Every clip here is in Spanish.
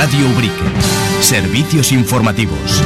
Radio Ubrique. Servicios informativos.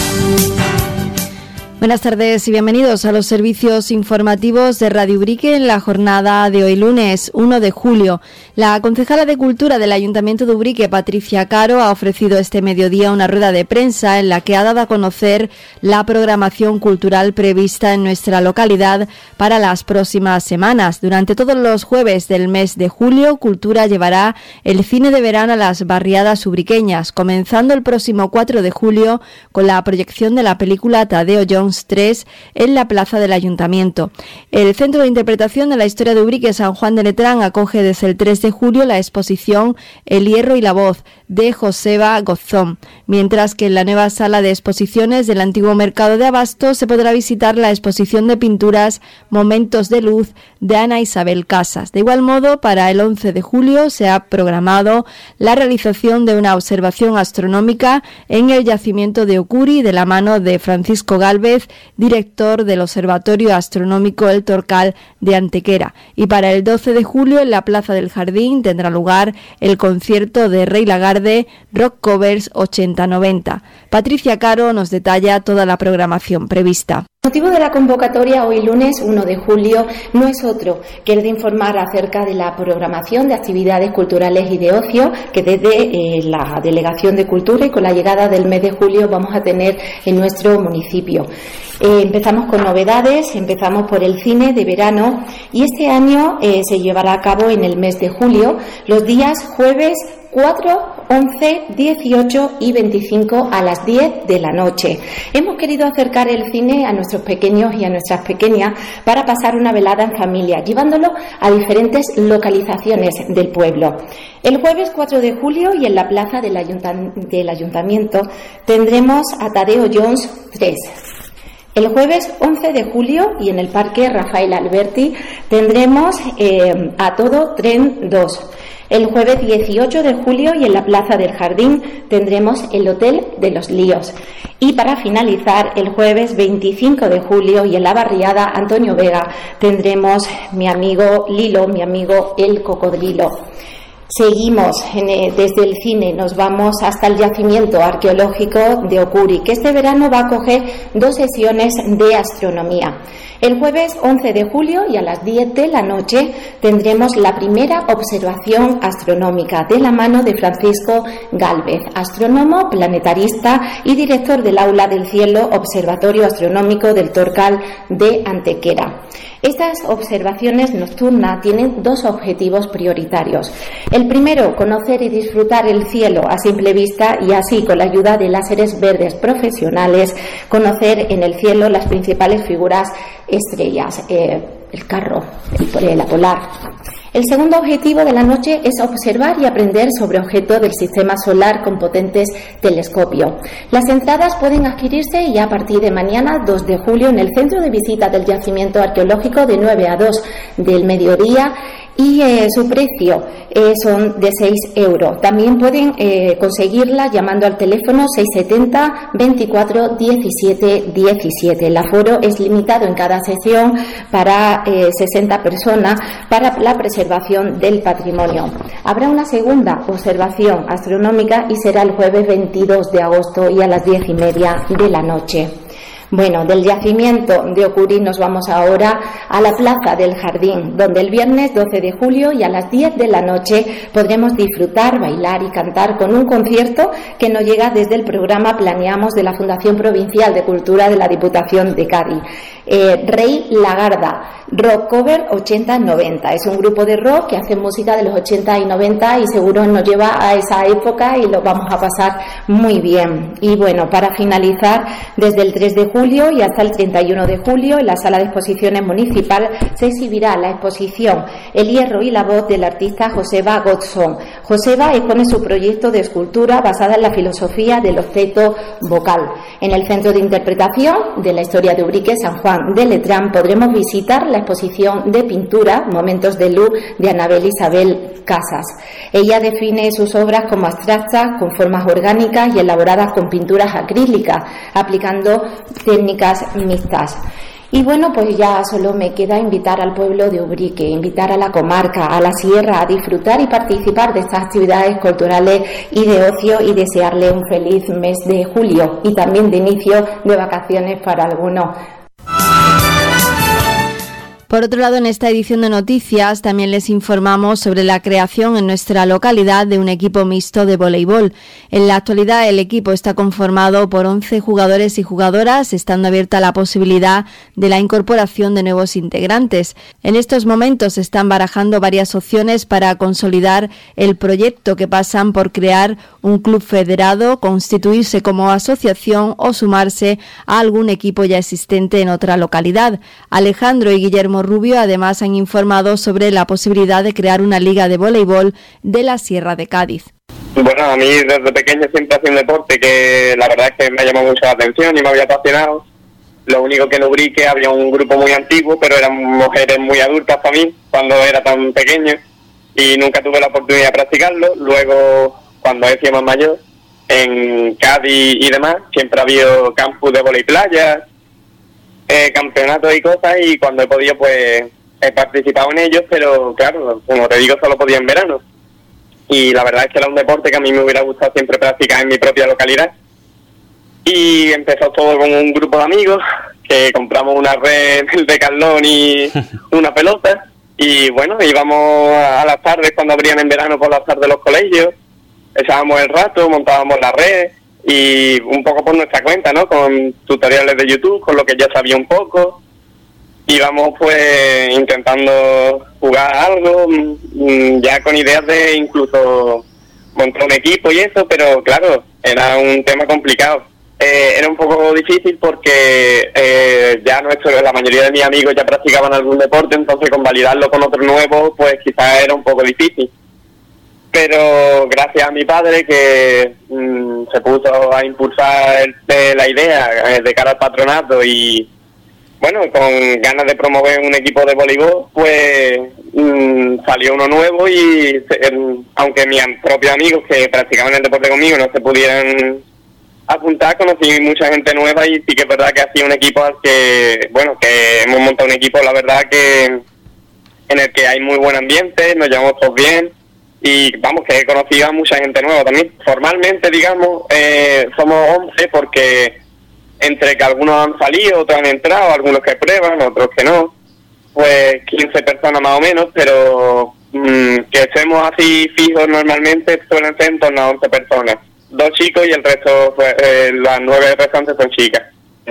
Buenas tardes y bienvenidos a los servicios informativos de Radio Ubrique en la jornada de hoy lunes 1 de julio. La concejala de Cultura del Ayuntamiento de Ubrique, Patricia Caro, ha ofrecido este mediodía una rueda de prensa en la que ha dado a conocer la programación cultural prevista en nuestra localidad para las próximas semanas. Durante todos los jueves del mes de julio, Cultura llevará el cine de verano a las barriadas ubriqueñas, comenzando el próximo 4 de julio con la proyección de la película Tadeo Jones 3 en la plaza del Ayuntamiento. El Centro de Interpretación de la Historia de Ubrique San Juan de Letrán acoge desde el 3 de julio la exposición El hierro y la voz de Joseba Gozón, mientras que en la nueva sala de exposiciones del antiguo mercado de Abastos se podrá visitar la exposición de pinturas Momentos de luz de Ana Isabel Casas. De igual modo, para el 11 de julio se ha programado la realización de una observación astronómica en el yacimiento de Ocuri de la mano de Francisco Gálvez, director del Observatorio Astronómico El Torcal de Antequera. Y para el 12 de julio en la Plaza del Jardín tendrá lugar el concierto de Rey Lagarde Rock Covers 80-90. Patricia Caro nos detalla toda la programación prevista. El motivo de la convocatoria hoy lunes 1 de julio no es otro que el de informar acerca de la programación de actividades culturales y de ocio que desde la Delegación de Cultura y con la llegada del mes de julio vamos a tener en nuestro municipio. Empezamos con novedades, empezamos por el cine de verano y este año se llevará a cabo en el mes de julio los días jueves 4, 11, 18 y 25 a las 10 de la noche. Hemos querido acercar el cine a nuestros pequeños y a nuestras pequeñas para pasar una velada en familia, llevándolo a diferentes localizaciones del pueblo. El jueves 4 de julio y en la plaza del Ayuntamiento tendremos a Tadeo Jones 3. El jueves 11 de julio y en el Parque Rafael Alberti tendremos A Todo Tren 2. El jueves 18 de julio y en la Plaza del Jardín tendremos el Hotel de los Líos. Y para finalizar, el jueves 25 de julio y en la barriada Antonio Vega tendremos mi amigo Lilo, mi amigo el Cocodrilo. Seguimos desde el cine, nos vamos hasta el yacimiento arqueológico de Ocuri, que este verano va a acoger 2 sesiones de astronomía. El jueves 11 de julio y a las 10 de la noche tendremos la primera observación astronómica de la mano de Francisco Gálvez, astrónomo, planetarista y director del Aula del Cielo, Observatorio Astronómico del Torcal de Antequera. Estas observaciones nocturnas tienen 2 objetivos prioritarios. El primero, conocer y disfrutar el cielo a simple vista y así, con la ayuda de láseres verdes profesionales, conocer en el cielo las principales figuras estrellas, el carro, la polar. El segundo objetivo de la noche es observar y aprender sobre objetos del sistema solar con potentes telescopios. Las entradas pueden adquirirse ya a partir de mañana 2 de julio en el centro de visita del yacimiento arqueológico de 9 a 2 del mediodía y su precio son de 6 euros. También pueden conseguirla llamando al teléfono 670 24 17 17. El aforo es limitado en cada sesión para 60 personas para la preservación del patrimonio. Habrá una segunda observación astronómica y será el jueves 22 de agosto y a las 10:30 de la noche. Bueno, del yacimiento de Ocuri nos vamos ahora a la Plaza del Jardín, donde el viernes 12 de julio y a las 10 de la noche podremos disfrutar, bailar y cantar con un concierto que nos llega desde el programa Planeamos de la Fundación Provincial de Cultura de la Diputación de Cádiz. Rey Lagarda, Rock Cover 80-90. Es un grupo de rock que hace música de los 80 y 90 y seguro nos lleva a esa época y lo vamos a pasar muy bien. Y bueno, para finalizar, desde el 3 de julio y hasta el 31 de julio en la Sala de Exposiciones Municipal se exhibirá la exposición El hierro y la voz del artista Joseba Gozón. Joseba expone su proyecto de escultura basada en la filosofía del objeto vocal. En el Centro de Interpretación de la Historia de Ubrique San Juan de Letrán podremos visitar la exposición de pintura Momentos de luz de Anabel Isabel Casas. Ella define sus obras como abstractas, con formas orgánicas y elaboradas con pinturas acrílicas, aplicando técnicas mixtas. Y bueno, pues ya solo me queda invitar al pueblo de Ubrique, invitar a la comarca, a la sierra, a disfrutar y participar de estas actividades culturales y de ocio, y desearle un feliz mes de julio y también de inicio de vacaciones para algunos. Por otro lado, en esta edición de noticias también les informamos sobre la creación en nuestra localidad de un equipo mixto de voleibol. En la actualidad el equipo está conformado por 11 jugadores y jugadoras, estando abierta la posibilidad de la incorporación de nuevos integrantes. En estos momentos se están barajando varias opciones para consolidar el proyecto, que pasan por crear un club federado, constituirse como asociación o sumarse a algún equipo ya existente en otra localidad. Alejandro y Guillermo Rubio además han informado sobre la posibilidad de crear una liga de voleibol de la Sierra de Cádiz. Bueno, a mí desde pequeño siempre hacía un deporte que la verdad es que me llamó mucho la atención y me había apasionado. Lo único que en Ubrique había un grupo muy antiguo, pero eran mujeres muy adultas para mí cuando era tan pequeño y nunca tuve la oportunidad de practicarlo. Luego, cuando he sido más mayor, en Cádiz y demás, siempre ha habido campus de vóley playa, campeonatos y cosas, y cuando he podido pues he participado en ellos, pero claro, como te digo, solo podía en verano. Y la verdad es que era un deporte que a mí me hubiera gustado siempre practicar en mi propia localidad. Y empezó todo con un grupo de amigos que compramos una red del Decathlon y una pelota, y bueno, íbamos a las tardes cuando abrían en verano por las tardes los colegios, echábamos el rato, montábamos la red y un poco por nuestra cuenta, ¿no? Con tutoriales de YouTube, con lo que ya sabía un poco. Íbamos pues intentando jugar algo, ya con ideas de incluso montar un equipo y eso, pero claro, era un tema complicado. Era un poco difícil porque ya la mayoría de mis amigos ya practicaban algún deporte, entonces convalidarlo con otro nuevo pues quizás era un poco difícil. Pero gracias a mi padre, que se puso a impulsar la idea de cara al patronato, y bueno, con ganas de promover un equipo de voleibol, pues salió uno nuevo, y aunque mis propios amigos que practicaban el deporte conmigo no se pudieran apuntar, conocí mucha gente nueva, y sí que es verdad que ha sido un equipo al que, bueno, que hemos montado un equipo, la verdad que en el que hay muy buen ambiente, nos llevamos todos bien. Y vamos, que he conocido a mucha gente nueva también. Formalmente, digamos, somos 11 porque entre que algunos han salido, otros han entrado, algunos que prueban, otros que no, pues 15 personas más o menos, pero que estemos así fijos normalmente suelen ser en torno a 11 personas. 2 chicos y el resto, las 9 restantes son chicas.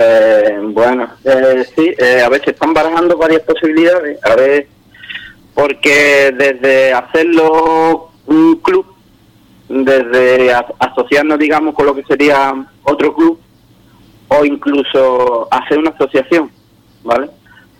Sí, a ver, se están barajando varias posibilidades, a ver, porque desde hacerlo un club, desde asociarnos, digamos, con lo que sería otro club, o incluso hacer una asociación, ¿vale?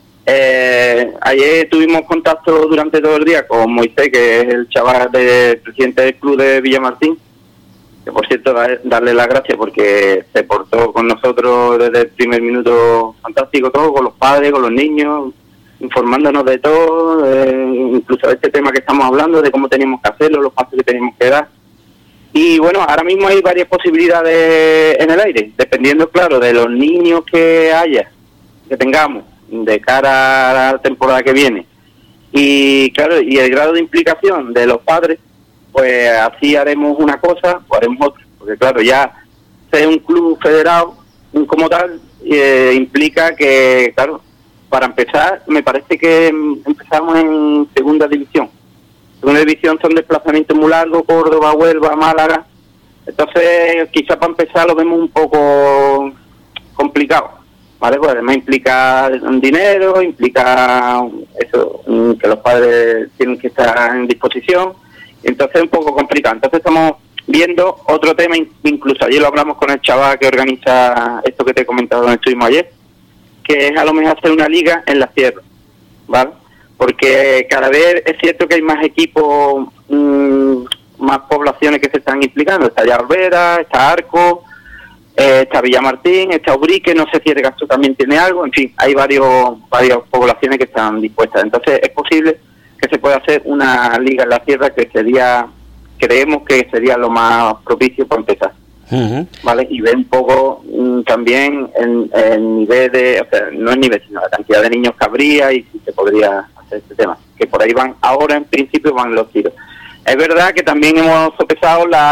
Ayer tuvimos contacto durante todo el día con Moisés, que es el chaval presidente del club de Villamartín, que por cierto darle las gracias porque se portó con nosotros desde el primer minuto fantástico, todo, con los padres, con los niños, informándonos de todo, incluso de este tema que estamos hablando, de cómo teníamos que hacerlo, los pasos que teníamos que dar. Y bueno, ahora mismo hay varias posibilidades en el aire, dependiendo, claro, de los niños que tengamos de cara a la temporada que viene. Y claro, y el grado de implicación de los padres, pues así haremos una cosa o haremos otra. Porque claro, ya ser un club federado como tal implica que, claro, para empezar, me parece que empezamos en segunda división. Segunda división son desplazamientos muy largos, Córdoba, Huelva, Málaga. Entonces, quizás para empezar lo vemos un poco complicado, ¿vale? Pues además implica dinero, implica eso, que los padres tienen que estar en disposición. Entonces es un poco complicado. Entonces estamos viendo otro tema, incluso ayer lo hablamos con el chaval que organiza esto que te he comentado donde estuvimos ayer, que es a lo mejor hacer una liga en la sierra, ¿vale? Porque cada vez es cierto que hay más equipos, más poblaciones que se están implicando. Está ya Olvera, está Arco, está Villamartín, está Ubrique, no sé si el Castro también tiene algo, en fin, hay varias poblaciones que están dispuestas. Entonces es posible que se pueda hacer una liga en la sierra, que creemos que sería lo más propicio para empezar. ¿vale? Y ver un poco también el nivel de, o sea, no el nivel, sino la cantidad de niños que habría y si se podría hacer este tema. Que por ahí van, ahora en principio van los tiros. Es verdad que también hemos sopesado a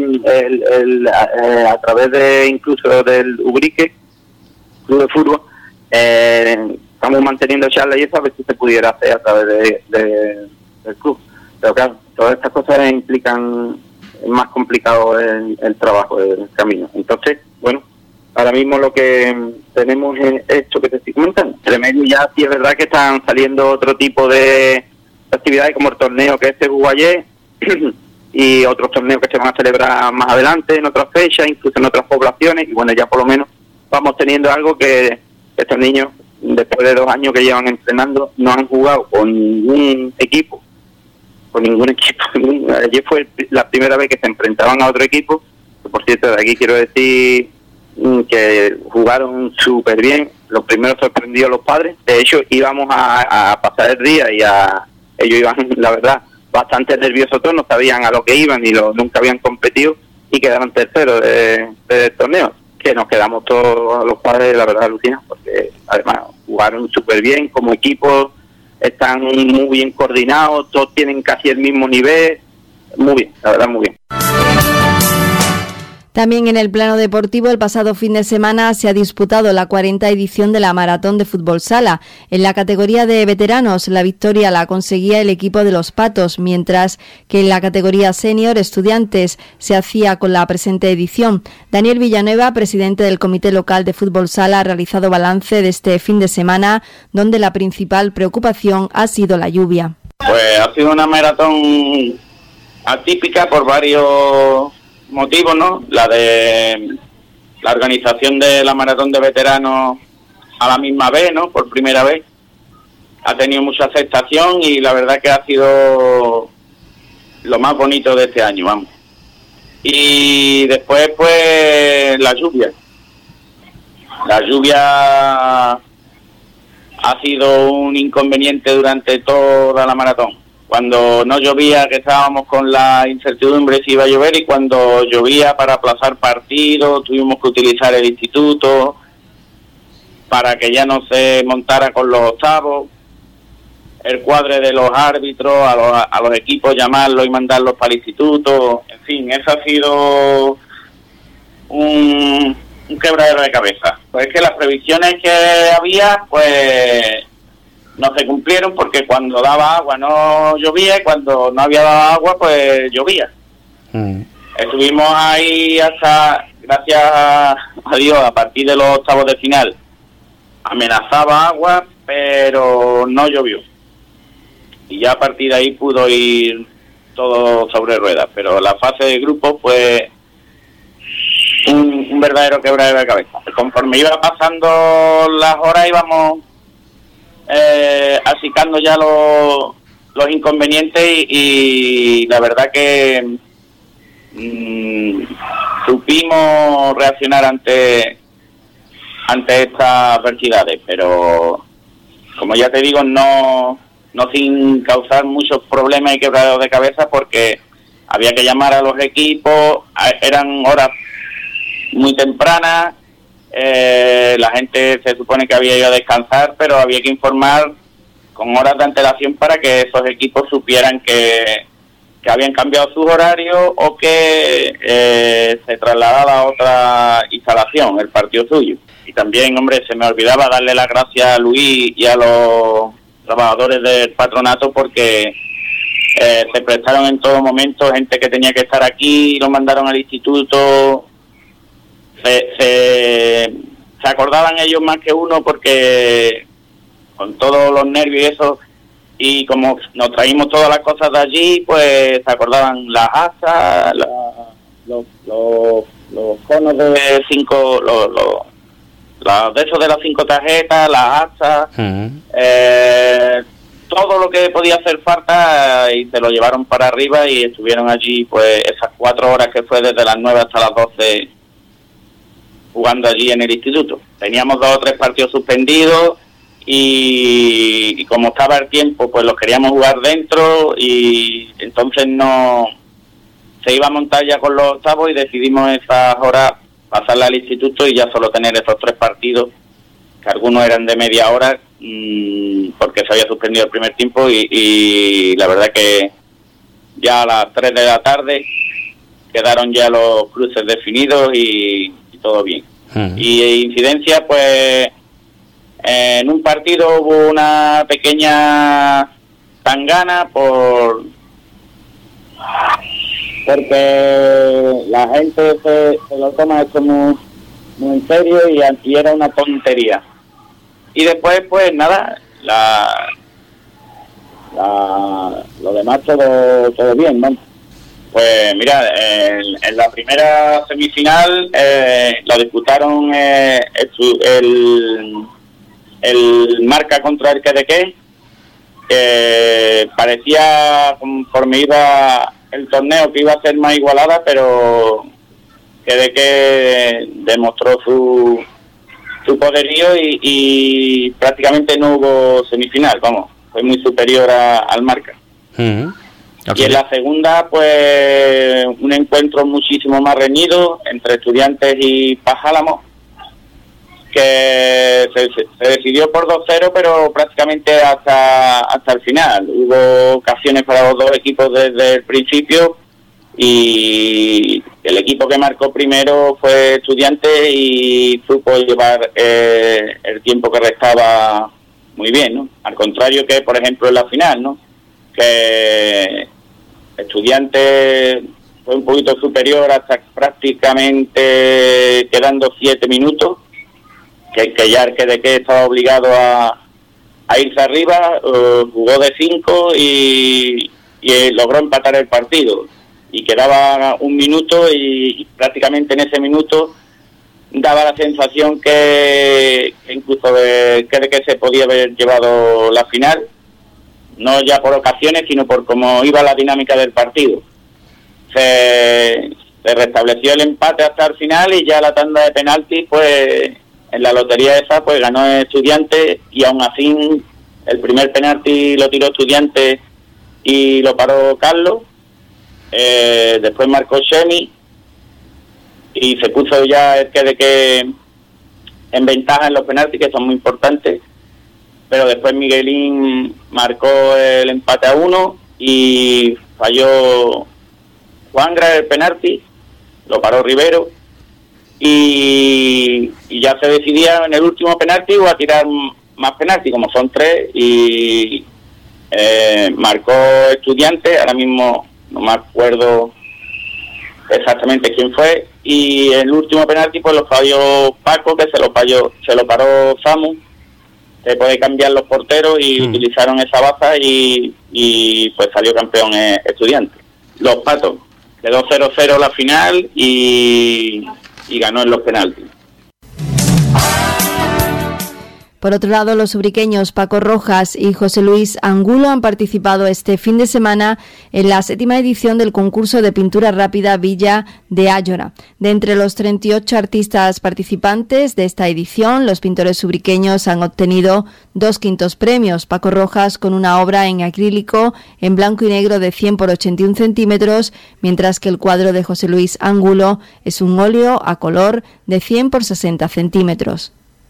través de incluso del Ubrique, Club de Fútbol, estamos manteniendo charlas y eso a ver si se pudiera hacer a través del club. Pero claro, todas estas cosas implican más complicado el trabajo, el camino. Entonces, bueno, ahora mismo lo que tenemos es esto que te estoy comentando. Entre medio ya sí es verdad que están saliendo otro tipo de actividades como el torneo que se jugó ayer y otros torneos que se van a celebrar más adelante en otras fechas, incluso en otras poblaciones, y bueno, ya por lo menos vamos teniendo algo que estos niños, después de 2 años que llevan entrenando, no han jugado con ningún equipo. Ayer fue la primera vez que se enfrentaban a otro equipo, que por cierto, de aquí quiero decir que jugaron súper bien. Los primeros sorprendió a los padres. De hecho, íbamos a pasar el día y ellos iban, la verdad, bastante nerviosos todos, no sabían a lo que iban y nunca habían competido y quedaron terceros del torneo. Que nos quedamos todos los padres, la verdad, alucinados, porque además jugaron súper bien como equipo. Están muy bien coordinados, todos tienen casi el mismo nivel, muy bien, la verdad, muy bien. También en el plano deportivo, el pasado fin de semana se ha disputado la 40ª edición de la Maratón de Fútbol Sala. En la categoría de veteranos, la victoria la conseguía el equipo de Los Patos, mientras que en la categoría senior, estudiantes, se hacía con la presente edición. Daniel Villanueva, presidente del Comité Local de Fútbol Sala, ha realizado balance de este fin de semana, donde la principal preocupación ha sido la lluvia. Pues ha sido una maratón atípica por varios motivos, ¿no? La de la organización de la maratón de veteranos a la misma vez, ¿no? Por primera vez. Ha tenido mucha aceptación y la verdad que ha sido lo más bonito de este año, vamos. Y después, pues, la lluvia. La lluvia ha sido un inconveniente durante toda la maratón. Cuando no llovía, que estábamos con la incertidumbre si iba a llover, y cuando llovía, para aplazar partidos, tuvimos que utilizar el instituto para que ya no se montara con los octavos, el cuadre de los árbitros, a los equipos llamarlos y mandarlos para el instituto. En fin, eso ha sido un quebradero de cabeza. Pues es que las previsiones que había, pues no se cumplieron, porque cuando daba agua no llovía y cuando no había dado agua pues llovía. Estuvimos ahí hasta, gracias a Dios, a partir de los octavos de final amenazaba agua, pero no llovió y ya a partir de ahí pudo ir todo sobre ruedas. Pero la fase de grupos, pues un verdadero quebradero de cabeza. Conforme iba pasando las horas íbamos achicando ya los inconvenientes y la verdad que supimos reaccionar ante estas adversidades, pero como ya te digo, no sin causar muchos problemas y quebraderos de cabeza, porque había que llamar a los equipos, eran horas muy tempranas. La gente se supone que había ido a descansar, pero había que informar con horas de antelación para que esos equipos supieran que habían cambiado sus horarios o que se trasladaba a otra instalación el partido suyo. Y también, hombre, se me olvidaba darle las gracias a Luis y a los trabajadores del patronato, porque se prestaron en todo momento, gente que tenía que estar aquí, lo mandaron al instituto. Se acordaban ellos más que uno, porque con todos los nervios y eso, y como nos traímos todas las cosas de allí, pues se acordaban las asas, los conos de 5, de esos de las 5 tarjetas, las asas, todo lo que podía hacer falta, y se lo llevaron para arriba y estuvieron allí pues esas 4 horas que fue desde las 9 hasta las 12 jugando allí en el instituto. Teníamos 2 o 3 partidos suspendidos y como estaba el tiempo, pues los queríamos jugar dentro, y entonces no se iba a montar ya con los octavos y decidimos esas horas pasarla al instituto y ya solo tener esos 3 partidos, que algunos eran de media hora, porque se había suspendido el primer tiempo y la verdad que ya a las 3 de la tarde quedaron ya los cruces definidos y todo bien. Y incidencia, pues en un partido hubo una pequeña tangana porque la gente se lo toma esto muy en serio y era una tontería. Y después, pues nada, lo demás todo bien, ¿no? Pues mira, en la primera semifinal la disputaron el Marca contra el Quedequés. Parecía, conforme iba el torneo, que iba a ser más igualada, pero Quedequés demostró su poderío y prácticamente no hubo semifinal, vamos, fue muy superior al Marca. Y en la segunda, pues, un encuentro muchísimo más reñido entre Estudiantes y Pajálamo, que se decidió por 2-0, pero prácticamente hasta el final. Hubo ocasiones para los dos equipos desde el principio y el equipo que marcó primero fue Estudiantes y supo llevar el tiempo que restaba muy bien, ¿no? Al contrario que, por ejemplo, en la final, ¿no? Que Estudiantes fue un poquito superior hasta prácticamente quedando 7 minutos, que ya el Quedequés estaba obligado a irse arriba, jugó de 5 y logró empatar el partido. Y quedaba 1 minuto y prácticamente en ese minuto daba la sensación que incluso de que se podía haber llevado la final, no ya por ocasiones, sino por cómo iba la dinámica del partido. Se restableció el empate hasta el final y ya la tanda de penaltis, pues en la lotería esa, pues ganó Estudiantes y aún así el primer penalti lo tiró Estudiantes y lo paró Carlos. Después marcó Chemi y se puso ya el que en ventaja en los penaltis, que son muy importantes, pero después Miguelín marcó el empate a 1 y falló Juangra el penalti, lo paró Rivero y ya se decidía en el último penalti o a tirar más penaltis, como son 3, y marcó Estudiantes, ahora mismo no me acuerdo exactamente quién fue, y el último penalti pues lo falló Paco, que se lo paró Samu, se puede cambiar los porteros y utilizaron esa baza y pues salió campeón Estudiantes. Los Patos, quedó 0-0 la final y ganó en los penaltis. Por otro lado, los ubriqueños Paco Rojas y José Luis Angulo han participado este fin de semana en la 7ª edición del concurso de pintura rápida Villa de Ayora. De entre los 38 artistas participantes de esta edición, los pintores ubriqueños han obtenido 2 quintos premios. Paco Rojas con una obra en acrílico en blanco y negro de 100 por 81 centímetros, mientras que el cuadro de José Luis Angulo es un óleo a color de 100 por 60 centímetros.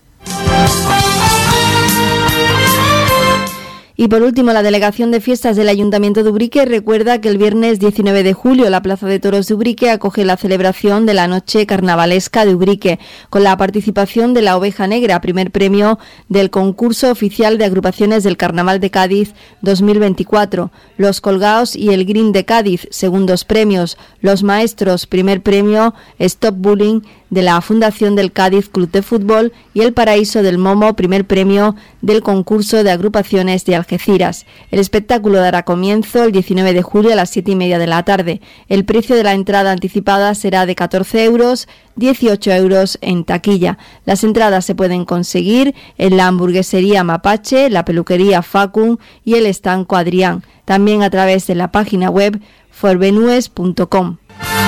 Y por último, la Delegación de Fiestas del Ayuntamiento de Ubrique recuerda que el viernes 19 de julio la Plaza de Toros de Ubrique acoge la celebración de la Noche Carnavalesca de Ubrique, con la participación de la Oveja Negra, primer premio del concurso oficial de agrupaciones del Carnaval de Cádiz 2024, Los Colgaos y el Green de Cádiz, segundos premios, Los Maestros, primer premio, Stop Bullying de la Fundación del Cádiz Club de Fútbol y El Paraíso del Momo, primer premio del concurso de agrupaciones de Algeciras. El espectáculo dará comienzo el 19 de julio a las 7:30 de la tarde. El precio de la entrada anticipada será de 14 euros, 18 euros en taquilla. Las entradas se pueden conseguir en la hamburguesería Mapache, la peluquería Facun y el estanco Adrián, también a través de la página web forbenues.com.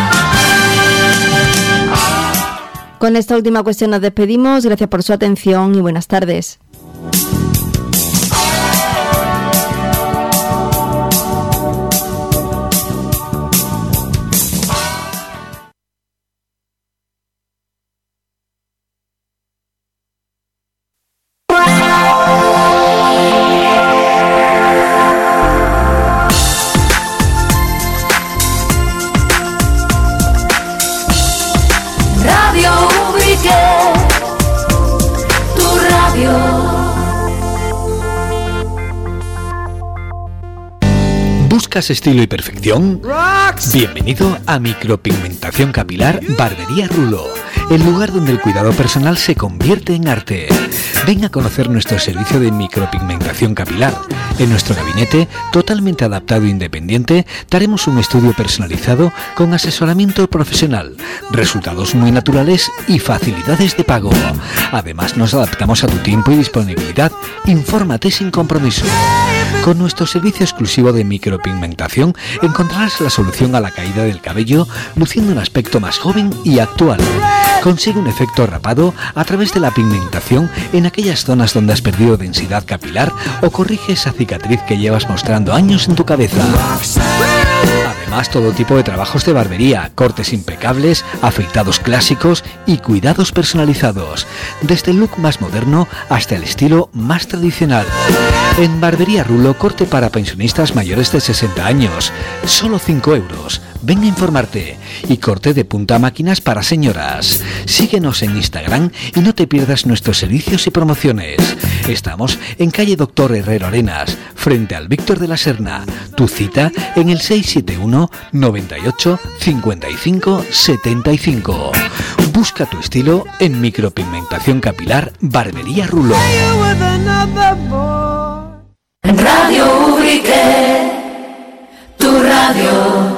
Con esta última cuestión nos despedimos. Gracias por su atención y buenas tardes. Ubrique, tu radio. ¿Buscas estilo y perfección? Bienvenido a Micropigmentación Capilar Barbería Rulo, el lugar donde el cuidado personal se convierte en arte. Ven a conocer nuestro servicio de micropigmentación capilar. En nuestro gabinete, totalmente adaptado e independiente, daremos un estudio personalizado con asesoramiento profesional, resultados muy naturales y facilidades de pago. Además, nos adaptamos a tu tiempo y disponibilidad. Infórmate sin compromiso. Con nuestro servicio exclusivo de micropigmentación encontrarás la solución a la caída del cabello, luciendo un aspecto más joven y actual. Consigue un efecto rapado a través de la pigmentación en aquellas zonas donde has perdido densidad capilar o corrige esa cicatriz que llevas mostrando años en tu cabeza. Además, todo tipo de trabajos de barbería, cortes impecables, afeitados clásicos y cuidados personalizados, desde el look más moderno hasta el estilo más tradicional. En Barbería Rulo, corte para pensionistas mayores de 60 años, solo 5 euros. Ven a informarte. Y corte de punta a máquinas para señoras. Síguenos en Instagram y no te pierdas nuestros servicios y promociones. Estamos en calle Doctor Herrero Arenas, frente al Víctor de la Serna. Tu cita en el 671 98 55 75. Busca tu estilo en Micropigmentación Capilar Barbería Rulo. Radio Ubrique, tu radio.